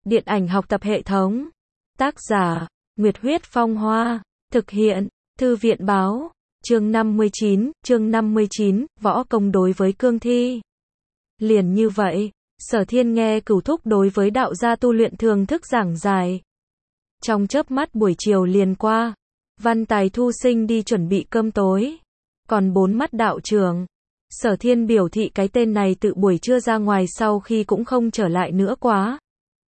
Điện ảnh học tập hệ thống. Tác giả, Nguyệt Huyết Phong Hoa. Thực hiện, Thư viện Báo. Chương 59, võ công đối với cương thi. Liền như vậy, Sở Thiên nghe Cửu Thúc đối với đạo gia tu luyện thường thức giảng giải. Trong chớp mắt buổi chiều liền qua, Văn Tài Thu Sinh đi chuẩn bị cơm tối. Còn bốn mắt đạo trưởng, Sở Thiên biểu thị cái tên này tự buổi trưa ra ngoài sau khi cũng không trở lại nữa quá.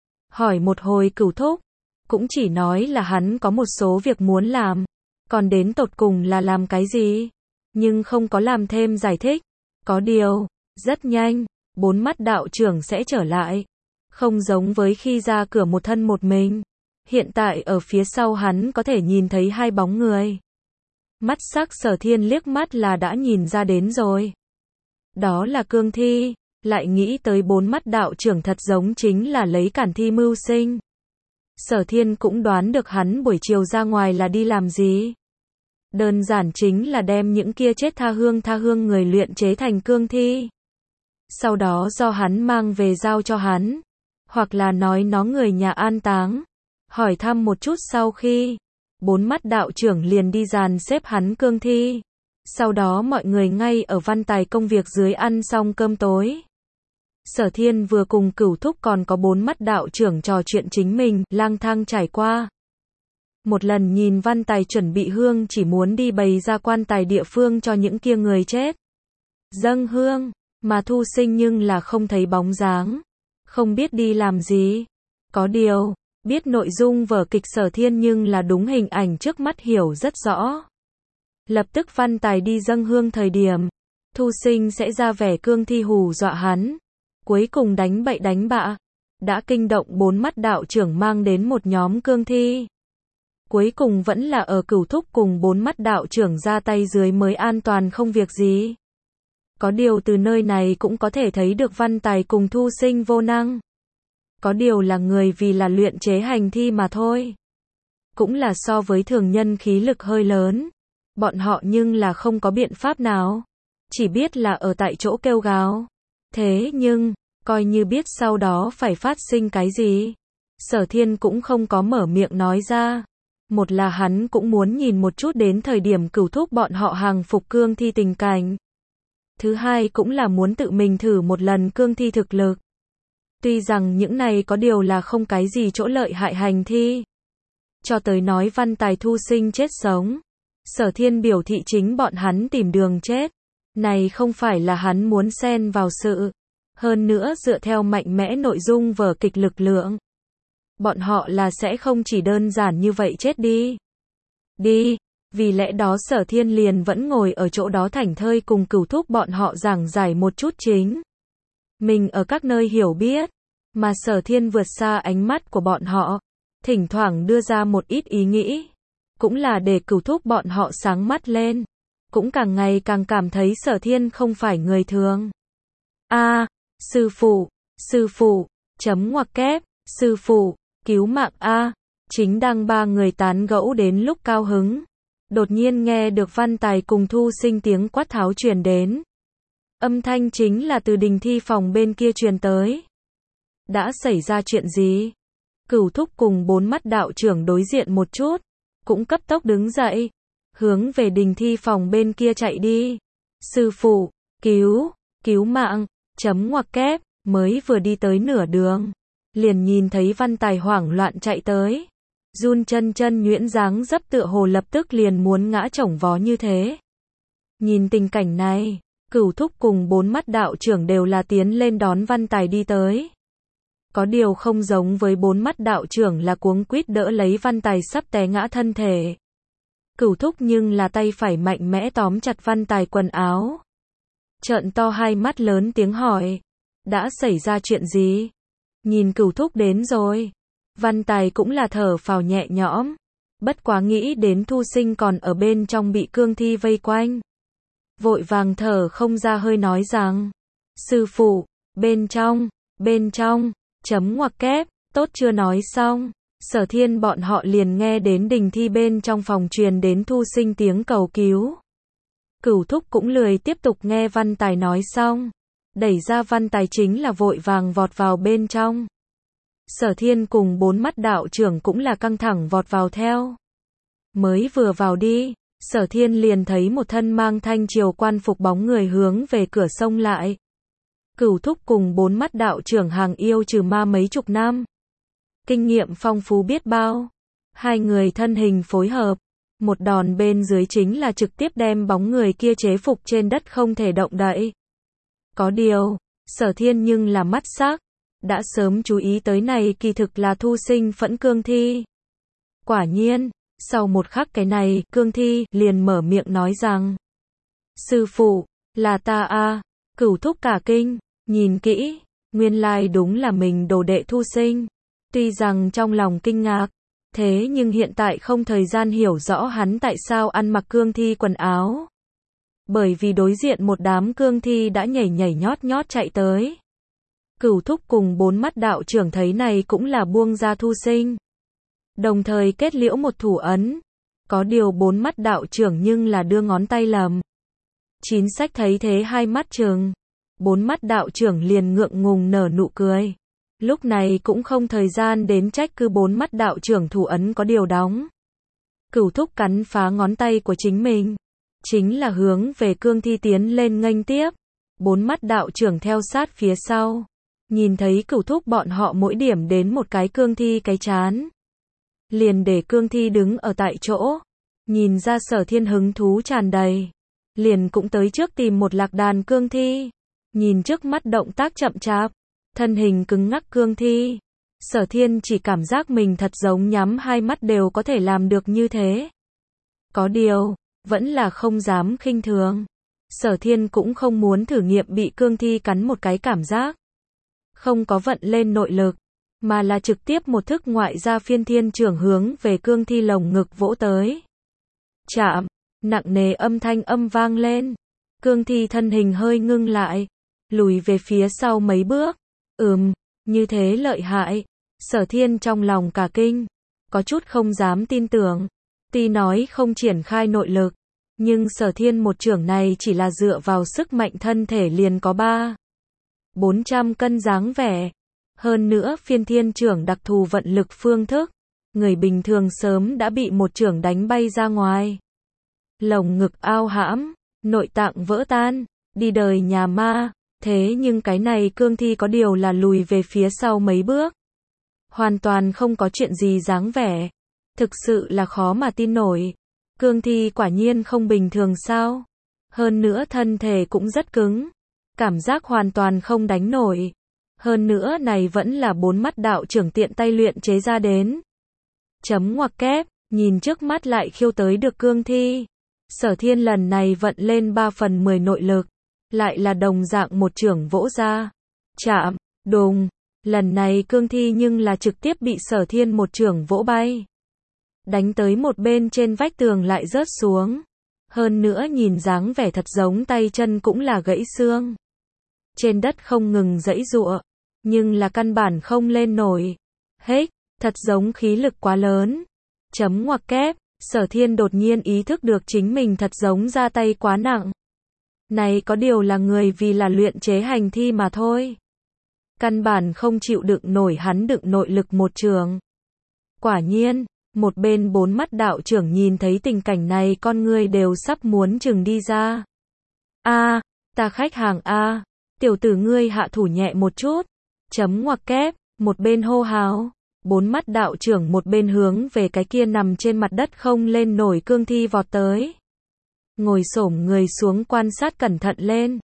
Hỏi một hồi Cửu Thúc, cũng chỉ nói là hắn có một số việc muốn làm, còn đến tột cùng là làm cái gì, nhưng không có làm thêm giải thích. Có điều, rất nhanh, bốn mắt đạo trưởng sẽ trở lại. Không giống với khi ra cửa một thân một mình. Hiện tại ở phía sau hắn có thể nhìn thấy hai bóng người. Mắt sắc Sở Thiên liếc mắt là đã nhìn ra đến rồi. Đó là cương thi, lại nghĩ tới bốn mắt đạo trưởng thật giống chính là lấy cản thi mưu sinh. Sở Thiên cũng đoán được hắn buổi chiều ra ngoài là đi làm gì. Đơn giản chính là đem những kia chết tha hương người luyện chế thành cương thi. Sau đó do hắn mang về giao cho hắn, hoặc là nói nó người nhà an táng. Hỏi thăm một chút sau khi, bốn mắt đạo trưởng liền đi dàn xếp hắn cương thi. Sau đó mọi người ngay ở Văn Tài công việc dưới ăn xong cơm tối. Sở Thiên vừa cùng Cửu Thúc còn có bốn mắt đạo trưởng trò chuyện chính mình, lang thang trải qua. Một lần nhìn Văn Tài chuẩn bị hương chỉ muốn đi bày ra quan tài địa phương cho những kia người chết. Dâng hương, mà Thu Sinh nhưng là không thấy bóng dáng. Không biết đi làm gì. Có điều, biết nội dung vở kịch Sở Thiên nhưng là đúng hình ảnh trước mắt hiểu rất rõ. Lập tức Văn Tài đi dâng hương thời điểm, Thu Sinh sẽ ra vẻ cương thi hù dọa hắn. Cuối cùng đánh bậy đánh bạ, đã kinh động bốn mắt đạo trưởng mang đến một nhóm cương thi. Cuối cùng vẫn là ở Cửu Thúc cùng bốn mắt đạo trưởng ra tay dưới mới an toàn không việc gì. Có điều từ nơi này cũng có thể thấy được Văn Tài cùng Thu Sinh vô năng. Có điều là người vì là luyện chế hành thi mà thôi. Cũng là so với thường nhân khí lực hơi lớn. Bọn họ nhưng là không có biện pháp nào. Chỉ biết là ở tại chỗ kêu gào. Thế nhưng, coi như biết sau đó phải phát sinh cái gì. Sở Thiên cũng không có mở miệng nói ra. Một là hắn cũng muốn nhìn một chút đến thời điểm Cửu Thúc bọn họ hàng phục cương thi tình cảnh. Thứ hai cũng là muốn tự mình thử một lần cương thi thực lực. Tuy rằng những này có điều là không cái gì chỗ lợi hại hành thi. Cho tới nói Văn Tài Thu Sinh chết sống. Sở Thiên biểu thị chính bọn hắn tìm đường chết. Này không phải là hắn muốn xen vào sự. Hơn nữa dựa theo mạnh mẽ nội dung vở kịch lực lượng. Bọn họ là sẽ không chỉ đơn giản như vậy chết đi. Vì lẽ đó Sở Thiên liền vẫn ngồi ở chỗ đó thảnh thơi cùng Cửu Thúc bọn họ giảng giải một chút chính. Mình ở các nơi hiểu biết. Mà Sở Thiên vượt xa ánh mắt của bọn họ. Thỉnh thoảng đưa ra một ít ý nghĩ. Cũng là để Cửu Thúc bọn họ sáng mắt lên. Cũng càng ngày càng cảm thấy Sở Thiên không phải người thường. Sư phụ, chấm ngoặc kép, sư phụ, cứu mạng a. Chính đang ba người tán gẫu đến lúc cao hứng. Đột nhiên nghe được Văn Tài cùng Thu Sinh tiếng quát tháo truyền đến. Âm thanh chính là từ đình thi phòng bên kia truyền tới. Đã xảy ra chuyện gì? Cửu Thúc cùng bốn mắt đạo trưởng đối diện một chút. Cũng cấp tốc đứng dậy. Hướng về đình thi phòng bên kia chạy đi. Sư phụ, cứu mạng, chấm ngoặc kép, mới vừa đi tới nửa đường. Liền nhìn thấy Văn Tài hoảng loạn chạy tới. Run chân nhuyễn dáng dấp tựa hồ lập tức liền muốn ngã chổng vó như thế. Nhìn tình cảnh này, Cửu Thúc cùng bốn mắt đạo trưởng đều là tiến lên đón Văn Tài đi tới. Có điều không giống với bốn mắt đạo trưởng là cuống quýt đỡ lấy Văn Tài sắp té ngã thân thể. Cửu Thúc nhưng là tay phải mạnh mẽ tóm chặt Văn Tài quần áo. Trợn to hai mắt lớn tiếng hỏi. Đã xảy ra chuyện gì? Nhìn Cửu Thúc đến rồi. Văn Tài cũng là thở phào nhẹ nhõm. Bất quá nghĩ đến Thu Sinh còn ở bên trong bị cương thi vây quanh. Vội vàng thở không ra hơi nói rằng. Sư phụ, bên trong, chấm ngoặc kép, tốt chưa nói xong. Sở Thiên bọn họ liền nghe đến đình thi bên trong phòng truyền đến Thu Sinh tiếng cầu cứu. Cửu Thúc cũng lười tiếp tục nghe Văn Tài nói xong. Đẩy ra Văn Tài chính là vội vàng vọt vào bên trong. Sở Thiên cùng 4 mắt đạo trưởng cũng là căng thẳng vọt vào theo. Mới vừa vào đi, Sở Thiên liền thấy một thân mang thanh triều quan phục bóng người hướng về cửa sông lại. Cửu thúc cùng 4 mắt đạo trưởng hàng yêu trừ ma mấy chục năm. Kinh nghiệm phong phú biết bao. Hai người thân hình phối hợp. Một đòn bên dưới chính là trực tiếp đem bóng người kia chế phục trên đất không thể động đậy. Có điều, Sở Thiên nhưng là mắt sắc. Đã sớm chú ý tới này kỳ thực là Thu Sinh Phẫn cương thi. Quả nhiên, sau một khắc cái này, cương thi liền mở miệng nói rằng: Sư phụ, là ta a. Cửu thúc cả kinh, nhìn kỹ, nguyên lai đúng là mình đồ đệ Thu Sinh. Tuy rằng trong lòng kinh ngạc, thế nhưng hiện tại không thời gian hiểu rõ hắn tại sao ăn mặc cương thi quần áo. Bởi vì đối diện một đám cương thi đã nhảy nhảy nhót nhót chạy tới. Cửu thúc cùng 4 mắt đạo trưởng thấy này cũng là buông ra Thu Sinh. Đồng thời kết liễu một thủ ấn. Có điều 4 mắt đạo trưởng nhưng là đưa ngón tay lầm. Chín sách thấy thế hai mắt trừng. 4 mắt đạo trưởng liền ngượng ngùng nở nụ cười. Lúc này cũng không thời gian đến trách cứ 4 mắt đạo trưởng thủ ấn có điều đóng. Cửu thúc cắn phá ngón tay của chính mình. Chính là hướng về cương thi tiến lên nghênh tiếp. 4 mắt đạo trưởng theo sát phía sau. Nhìn thấy cửu thúc bọn họ mỗi điểm đến một cái cương thi cái chán. Liền để cương thi đứng ở tại chỗ. Nhìn ra Sở Thiên hứng thú tràn đầy. Liền cũng tới trước tìm một lạc đàn cương thi. Nhìn trước mắt động tác chậm chạp. Thân hình cứng ngắc cương thi. Sở Thiên chỉ cảm giác mình thật giống nhắm hai mắt đều có thể làm được như thế. Có điều, vẫn là không dám khinh thường. Sở Thiên cũng không muốn thử nghiệm bị cương thi cắn một cái cảm giác. Không có vận lên nội lực, mà là trực tiếp một thức ngoại gia phiên thiên trưởng hướng về cương thi lồng ngực vỗ tới. Chạm, nặng nề âm thanh âm vang lên. Cương thi thân hình hơi ngưng lại, lùi về phía sau mấy bước. Như thế lợi hại. Sở Thiên trong lòng cả kinh, có chút không dám tin tưởng. Tuy nói không triển khai nội lực, nhưng Sở Thiên một trưởng này chỉ là dựa vào sức mạnh thân thể liền có 400 cân dáng vẻ. Hơn nữa phiên thiên trưởng đặc thù vận lực phương thức. Người bình thường sớm đã bị một trưởng đánh bay ra ngoài. Lồng ngực ao hãm, nội tạng vỡ tan, đi đời nhà ma. Thế nhưng cái này cương thi có điều là lùi về phía sau mấy bước. Hoàn toàn không có chuyện gì dáng vẻ. Thực sự là khó mà tin nổi. Cương thi quả nhiên không bình thường sao. Hơn nữa thân thể cũng rất cứng. Cảm giác hoàn toàn không đánh nổi. Hơn nữa này vẫn là 4 mắt đạo trưởng tiện tay luyện chế ra đến. Chấm ngoặc kép, nhìn trước mắt lại khiêu tới được cương thi. Sở Thiên lần này vận lên 3/10 nội lực. Lại là đồng dạng một trưởng vỗ ra. Chạm, đùng. Lần này cương thi nhưng là trực tiếp bị Sở Thiên một trưởng vỗ bay. Đánh tới một bên trên vách tường lại rớt xuống. Hơn nữa nhìn dáng vẻ thật giống tay chân cũng là gãy xương. Trên đất không ngừng giãy giụa, nhưng là căn bản không lên nổi. Hết, thật giống khí lực quá lớn. Chấm ngoặc kép, Sở Thiên đột nhiên ý thức được chính mình thật giống ra tay quá nặng. Này có điều là người vì là luyện chế hành thi mà thôi. Căn bản không chịu đựng nổi hắn đựng nội lực một trường. Quả nhiên, một bên 4 mắt đạo trưởng nhìn thấy tình cảnh này con người đều sắp muốn chừng đi ra. Ta khách hàng tiểu tử ngươi hạ thủ nhẹ một chút. Chấm ngoặc kép, một bên hô hào. 4 mắt đạo trưởng một bên hướng về cái kia nằm trên mặt đất không lên nổi cương thi vọt tới. Ngồi xổm người xuống quan sát cẩn thận lên.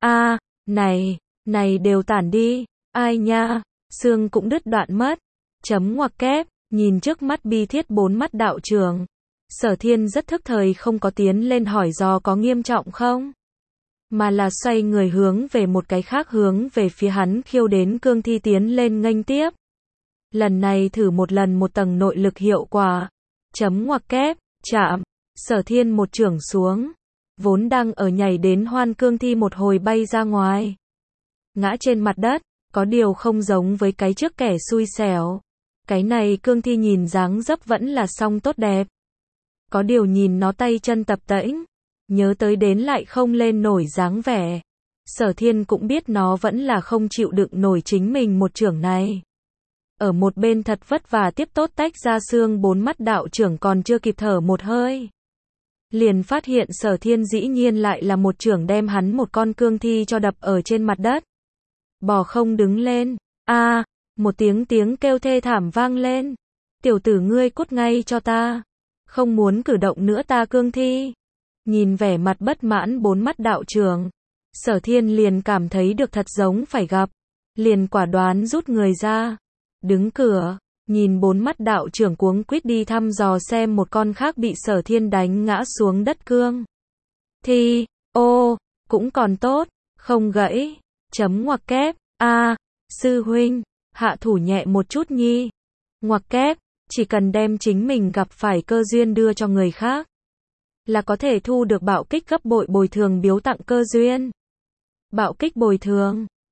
Này đều tản đi. Ai nha, xương cũng đứt đoạn mất. Chấm ngoặc kép, nhìn trước mắt bi thiết 4 mắt đạo trưởng. Sở Thiên rất thức thời không có tiến lên hỏi do có nghiêm trọng không. Mà là xoay người hướng về một cái khác hướng về phía hắn khiêu đến cương thi tiến lên nghênh tiếp. Lần này thử một lần một tầng nội lực hiệu quả. Chấm ngoặc kép, chạm. Sở Thiên một chưởng xuống. Vốn đang ở nhảy đến hoan cương thi một hồi bay ra ngoài. Ngã trên mặt đất, có điều không giống với cái trước kẻ xui xẻo. Cái này cương thi nhìn dáng dấp vẫn là song tốt đẹp. Có điều nhìn nó tay chân tập tễnh. Nhớ tới đến lại không lên nổi dáng vẻ. Sở Thiên cũng biết nó vẫn là không chịu đựng nổi chính mình một chưởng này. Ở một bên thật vất vả tiếp tốt tách ra xương, bốn mắt đạo trưởng còn chưa kịp thở một hơi. Liền phát hiện Sở Thiên dĩ nhiên lại là một chưởng đem hắn một con cương thi cho đập ở trên mặt đất. Bò không đứng lên. A, một tiếng kêu thê thảm vang lên. Tiểu tử ngươi cút ngay cho ta. Không muốn cử động nữa ta cương thi. Nhìn vẻ mặt bất mãn bốn mắt đạo trưởng, Sở Thiên liền cảm thấy được thật giống phải gặp. Liền quả đoán rút người ra. Đứng cửa, nhìn bốn mắt đạo trưởng cuống quýt đi thăm dò xem một con khác bị Sở Thiên đánh ngã xuống đất cương thi. Ô, cũng còn tốt, không gãy. Chấm ngoặc kép. A, sư huynh, hạ thủ nhẹ một chút nhi. Ngoặc kép, chỉ cần đem chính mình gặp phải cơ duyên đưa cho người khác, là có thể thu được bạo kích gấp bội bồi thường biếu tặng cơ duyên. Bạo kích bồi thường.